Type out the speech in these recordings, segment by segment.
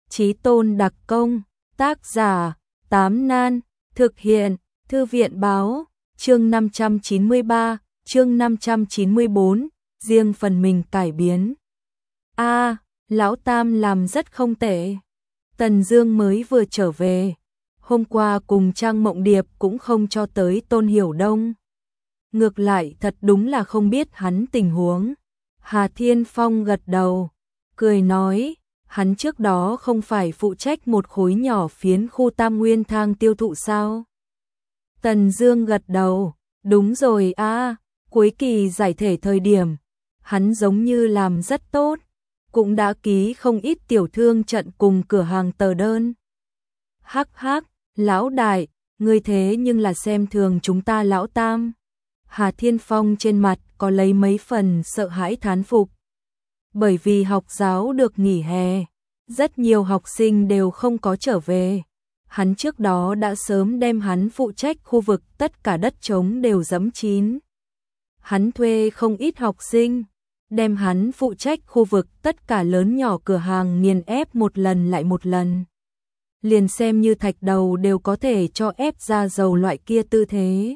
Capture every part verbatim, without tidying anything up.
Chí tôn đặc công, tác giả, Tám Nan, thực hiện, Thư viện báo, chương năm trăm chín mươi ba, chương năm trăm chín mươi bốn, riêng phần mình cải biến. A, Lão Tam làm rất không tệ. Tần Dương mới vừa trở về, hôm qua cùng Trang Mộng Điệp cũng không cho tới Tôn Hiểu Đông. Ngược lại thật đúng là không biết hắn tình huống. Hà Thiên Phong gật đầu, cười nói, hắn trước đó không phải phụ trách một khối nhỏ phiến khu Tam Nguyên Thang tiêu thụ sao? Tần Dương gật đầu, đúng rồi a, cuối kỳ giải thể thời điểm, hắn giống như làm rất tốt, cũng đã ký không ít tiểu thương trận cùng cửa hàng tờ đơn. Hắc hắc, lão đại, ngươi thế nhưng là xem thường chúng ta lão Tam. Hà Thiên Phong trên mặt có lấy mấy phần sợ hãi thán phục. Bởi vì học giáo được nghỉ hè, rất nhiều học sinh đều không có trở về. Hắn trước đó đã sớm đem hắn phụ trách khu vực tất cả đất trống đều dẫm chín. Hắn thuê không ít học sinh, đem hắn phụ trách khu vực tất cả lớn nhỏ cửa hàng nghiền ép một lần lại một lần. Liền xem như thạch đầu đều có thể cho ép ra dầu loại kia tư thế.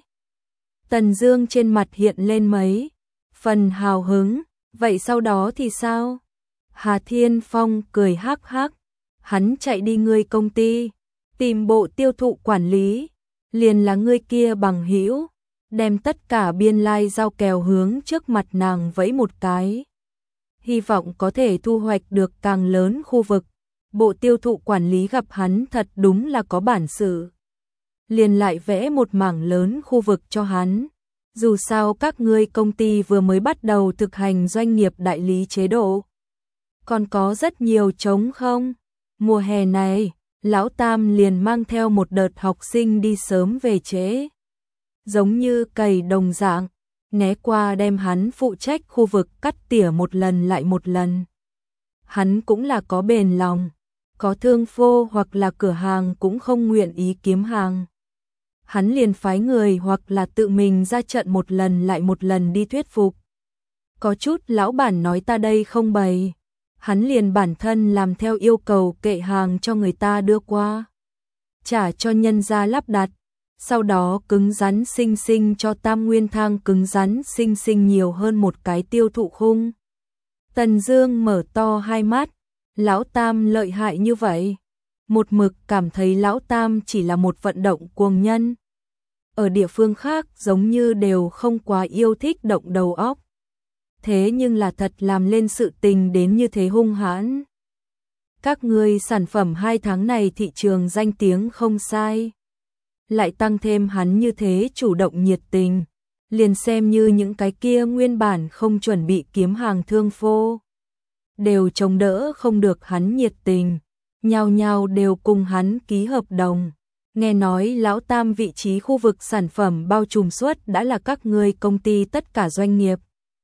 Tần Dương trên mặt hiện lên mấy phần hào hứng, vậy sau đó thì sao? Hà Thiên Phong cười hắc hắc, hắn chạy đi ngươi công ty, tìm bộ tiêu thụ quản lý, liền là ngươi kia bằng hữu, đem tất cả biên lai giao kèo hướng trước mặt nàng vẫy một cái. Hy vọng có thể thu hoạch được càng lớn khu vực. Bộ tiêu thụ quản lý gặp hắn thật đúng là có bản sự. Liền lại vẽ một mảng lớn khu vực cho hắn. Dù sao các ngươi công ty vừa mới bắt đầu thực hành doanh nghiệp đại lý chế độ. Còn có rất nhiều trống không? Mùa hè này, Lão Tam liền mang theo một đợt học sinh đi sớm về trễ. Giống như cày đồng dạng, né qua đem hắn phụ trách khu vực cắt tỉa một lần lại một lần. Hắn cũng là có bền lòng, có thương phô hoặc là cửa hàng cũng không nguyện ý kiếm hàng. Hắn liền phái người hoặc là tự mình ra trận một lần lại một lần đi thuyết phục. Có chút lão bản nói ta đây không bày, hắn liền bản thân làm theo yêu cầu kệ hàng cho người ta đưa qua, trả cho nhân gia lắp đặt, sau đó cứng rắn xinh xinh cho Tam Nguyên Thang cứng rắn xinh xinh nhiều hơn một cái tiêu thụ khung. Tần Dương mở to hai mắt, Lão Tam lợi hại như vậy. Một mực cảm thấy Lão Tam chỉ là một vận động cuồng nhân. Ở địa phương khác giống như đều không quá yêu thích động đầu óc. Thế nhưng là thật làm lên sự tình đến như thế hung hãn. Các ngươi sản phẩm hai tháng này thị trường danh tiếng không sai. Lại tăng thêm hắn như thế chủ động nhiệt tình. Liền xem như những cái kia nguyên bản không chuẩn bị kiếm hàng thương phô. Đều chống đỡ không được hắn nhiệt tình, nhao nhao đều cùng hắn ký hợp đồng. Nghe nói Lão Tam vị trí khu vực sản phẩm bao trùm suốt đã là các ngươi công ty tất cả doanh nghiệp.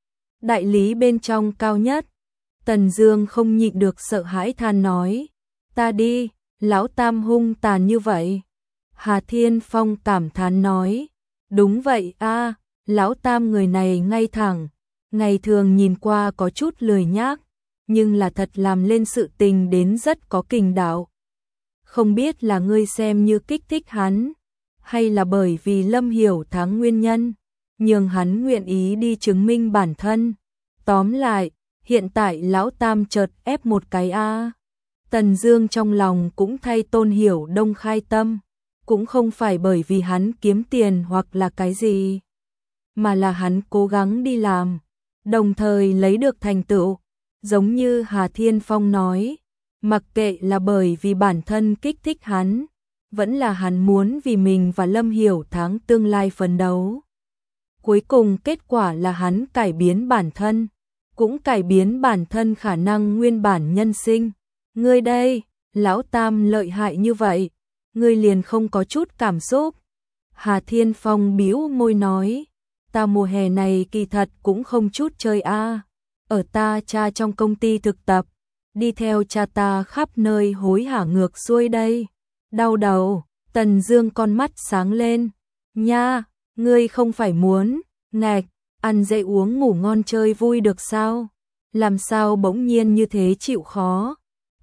Đại lý bên trong cao nhất. Tần Dương không nhịn được sợ hãi than nói, ta đi, Lão Tam hung tàn như vậy. Hà Thiên Phong cảm thán nói, đúng vậy a, Lão Tam người này ngay thẳng, ngày thường nhìn qua có chút lười nhác. Nhưng là thật làm lên sự tình đến rất có kình đạo. Không biết là ngươi xem như kích thích hắn, hay là bởi vì Lâm Hiểu Thắng nguyên nhân, nhưng hắn nguyện ý đi chứng minh bản thân. Tóm lại, hiện tại Lão Tam chợt ép một cái a. Tần Dương trong lòng cũng thay Tôn Hiểu Đông khai tâm, cũng không phải bởi vì hắn kiếm tiền hoặc là cái gì, mà là hắn cố gắng đi làm, đồng thời lấy được thành tựu. Giống như Hà Thiên Phong nói, mặc kệ là bởi vì bản thân kích thích hắn, vẫn là hắn muốn vì mình và Lâm Hiểu Thắng tương lai phấn đấu. Cuối cùng kết quả là hắn cải biến bản thân, cũng cải biến bản thân khả năng nguyên bản nhân sinh. Ngươi đây, Lão Tam lợi hại như vậy, ngươi liền không có chút cảm xúc. Hà Thiên Phong bĩu môi nói, ta mùa hè này kỳ thật cũng không chút chơi a. Ở ta cha trong công ty thực tập, đi theo cha ta khắp nơi hối hả ngược xuôi đây. Đau đầu, Tần Dương con mắt sáng lên. Nha, ngươi không phải muốn, ngạch, ăn dễ uống ngủ ngon chơi vui được sao? Làm sao bỗng nhiên như thế chịu khó?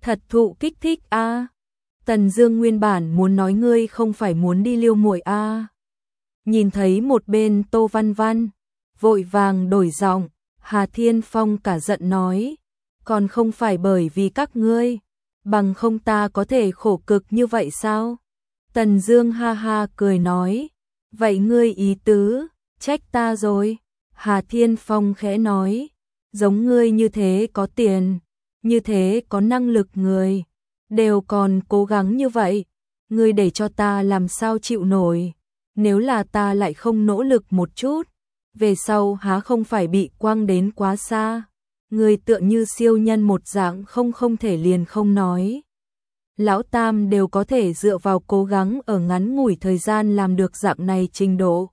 thật thụ kích thích a. Tần Dương nguyên bản muốn nói ngươi không phải muốn đi liêu muội a. Nhìn thấy một bên Tô Văn Văn, vội vàng đổi giọng, Hà Thiên Phong cả giận nói, còn không phải bởi vì các ngươi, bằng không ta có thể khổ cực như vậy sao? Tần Dương ha ha cười nói, vậy ngươi ý tứ, trách ta rồi. Hà Thiên Phong khẽ nói, giống ngươi như thế có tiền, như thế có năng lực người, đều còn cố gắng như vậy, ngươi để cho ta làm sao chịu nổi, nếu là ta lại không nỗ lực một chút, về sau há không phải bị quăng đến quá xa, ngươi tựa như siêu nhân một dạng không không thể liền không nói. Lão Tam đều có thể dựa vào cố gắng ở ngắn ngủi thời gian làm được dạng này trình độ.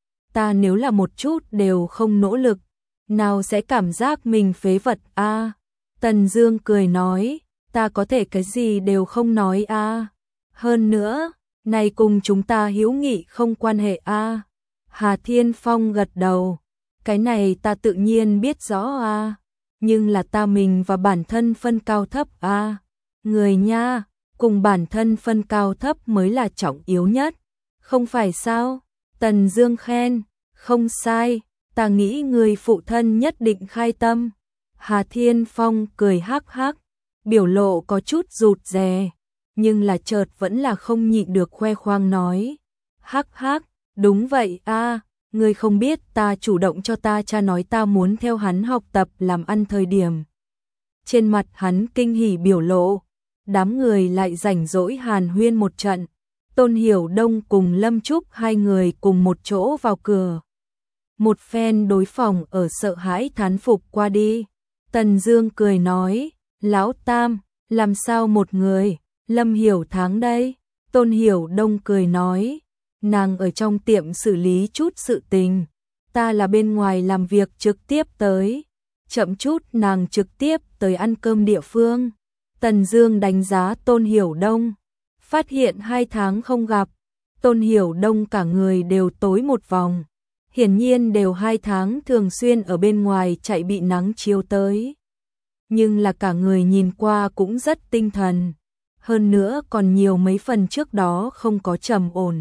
Ta nếu là một chút đều không nỗ lực, nào sẽ cảm giác mình phế vật a? À, Tần Dương cười nói, ta có thể cái gì đều không nói a. À, hơn nữa, này cùng chúng ta hữu nghị không quan hệ a. À, Hà Thiên Phong gật đầu, cái này ta tự nhiên biết rõ a, à, nhưng là ta mình và bản thân phân cao thấp a. À, người nha, cùng bản thân phân cao thấp mới là trọng yếu nhất, không phải sao? Tần Dương khen, không sai, ta nghĩ người phụ thân nhất định khai tâm. Hà Thiên Phong cười hắc hắc, biểu lộ có chút rụt rè, nhưng là chợt vẫn là không nhịn được khoe khoang nói, hắc hắc, đúng vậy a, à, ngươi không biết ta chủ động cho ta cha nói ta muốn theo hắn học tập làm ăn thời điểm. Trên mặt hắn kinh hỉ biểu lộ, đám người lại rảnh rỗi hàn huyên một trận. Tôn Hiểu Đông cùng Lâm Trúc hai người cùng một chỗ vào cửa. Một phen đối phòng ở sợ hãi thán phục qua đi. Tần Dương cười nói, Lão Tam, làm sao một người, Lâm Hiểu Tháng đây? Tôn Hiểu Đông cười nói, nàng ở trong tiệm xử lý chút sự tình, ta là bên ngoài làm việc trực tiếp tới, chậm chút nàng trực tiếp tới ăn cơm địa phương. Tần Dương đánh giá Tôn Hiểu Đông, phát hiện hai tháng không gặp, Tôn Hiểu Đông cả người đều tối một vòng, hiển nhiên đều hai tháng thường xuyên ở bên ngoài chạy bị nắng chiếu tới. Nhưng là cả người nhìn qua cũng rất tinh thần, hơn nữa còn nhiều mấy phần trước đó không có trầm ổn.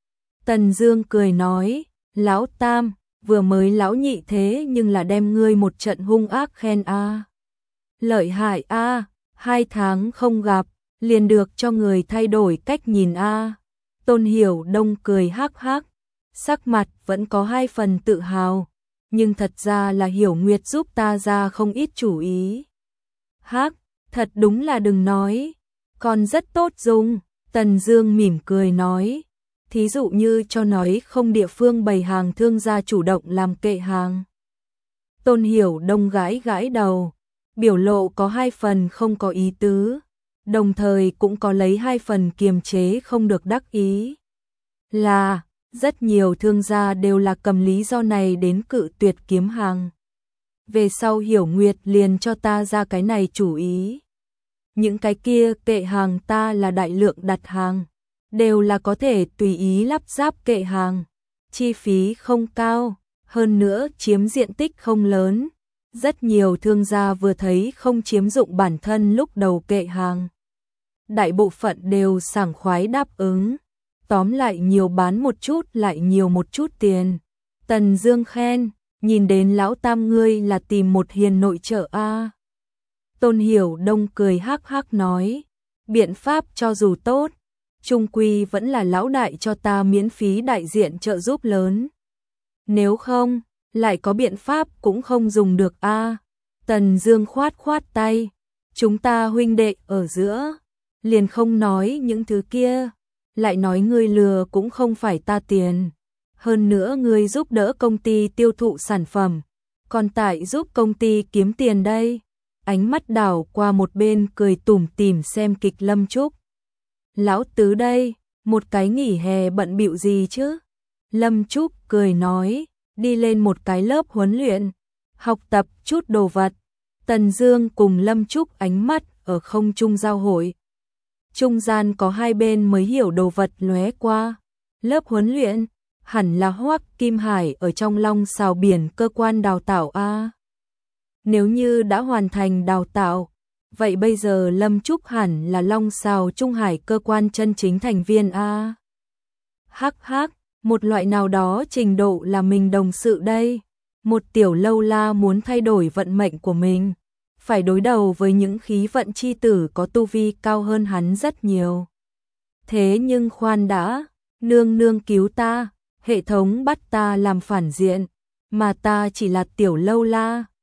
Tần Dương cười nói, Lão Tam, vừa mới lão nhị thế nhưng là đem ngươi một trận hung ác khen a. À. Lợi hại a, à, hai tháng không gặp, liền được cho người thay đổi cách nhìn a. À. Tôn Hiểu Đông cười hắc hắc, sắc mặt vẫn có hai phần tự hào, nhưng thật ra là Hiểu Nguyệt giúp ta ra không ít chủ ý. Hắc, thật đúng là đừng nói, còn rất tốt dùng. Tần Dương mỉm cười nói, thí dụ như cho nói không địa phương bày hàng thương gia chủ động làm kệ hàng. Tôn Hiểu Đông gãi gãi đầu, biểu lộ có hai phần không có ý tứ, đồng thời cũng có lấy hai phần kiềm chế không được đắc ý. Là, rất nhiều thương gia đều là cầm lý do này đến cự tuyệt kiếm hàng. Về sau Hiểu Nguyệt liền cho ta ra cái này chủ ý. Những cái kia kệ hàng ta là đại lượng đặt hàng, đều là có thể tùy ý lắp ráp kệ hàng, chi phí không cao, hơn nữa chiếm diện tích không lớn. Rất nhiều thương gia vừa thấy không chiếm dụng bản thân lúc đầu kệ hàng, đại bộ phận đều sảng khoái đáp ứng. Tóm lại nhiều bán một chút lại nhiều một chút tiền. Tần Dương khen, nhìn đến Lão Tam ngươi là tìm một hiền nội trợ a. À. Tôn Hiểu Đông cười hắc hắc nói, biện pháp cho dù tốt, chung quy vẫn là lão đại cho ta miễn phí đại diện trợ giúp lớn. Nếu không, lại có biện pháp cũng không dùng được a. À. Tần Dương khoát khoát tay, chúng ta huynh đệ ở giữa, liền không nói những thứ kia, lại nói ngươi lừa cũng không phải ta tiền, hơn nữa ngươi giúp đỡ công ty tiêu thụ sản phẩm, còn tại giúp công ty kiếm tiền đây. Ánh mắt đảo qua một bên cười tủm tỉm xem kịch Lâm Trúc. Lão tứ đây, một cái nghỉ hè bận bịu gì chứ? Lâm Trúc cười nói, đi lên một cái lớp huấn luyện, học tập chút đồ vật. Tần Dương cùng Lâm Trúc ánh mắt ở không trung giao hội. Trung gian có hai bên mới hiểu đồ vật lóe qua. Lớp huấn luyện, hẳn là Hoắc Kim Hải ở trong Long Sào Biển cơ quan đào tạo a. Nếu như đã hoàn thành đào tạo, vậy bây giờ Lâm Trúc hẳn là Long Sào Trung Hải cơ quan chân chính thành viên a. Hắc hắc, một loại nào đó trình độ là mình đồng sự đây. Một tiểu lâu la muốn thay đổi vận mệnh của mình, phải đối đầu với những khí vận chi tử có tu vi cao hơn hắn rất nhiều. Thế nhưng khoan đã, nương nương cứu ta, hệ thống bắt ta làm phản diện, mà ta chỉ là tiểu lâu la,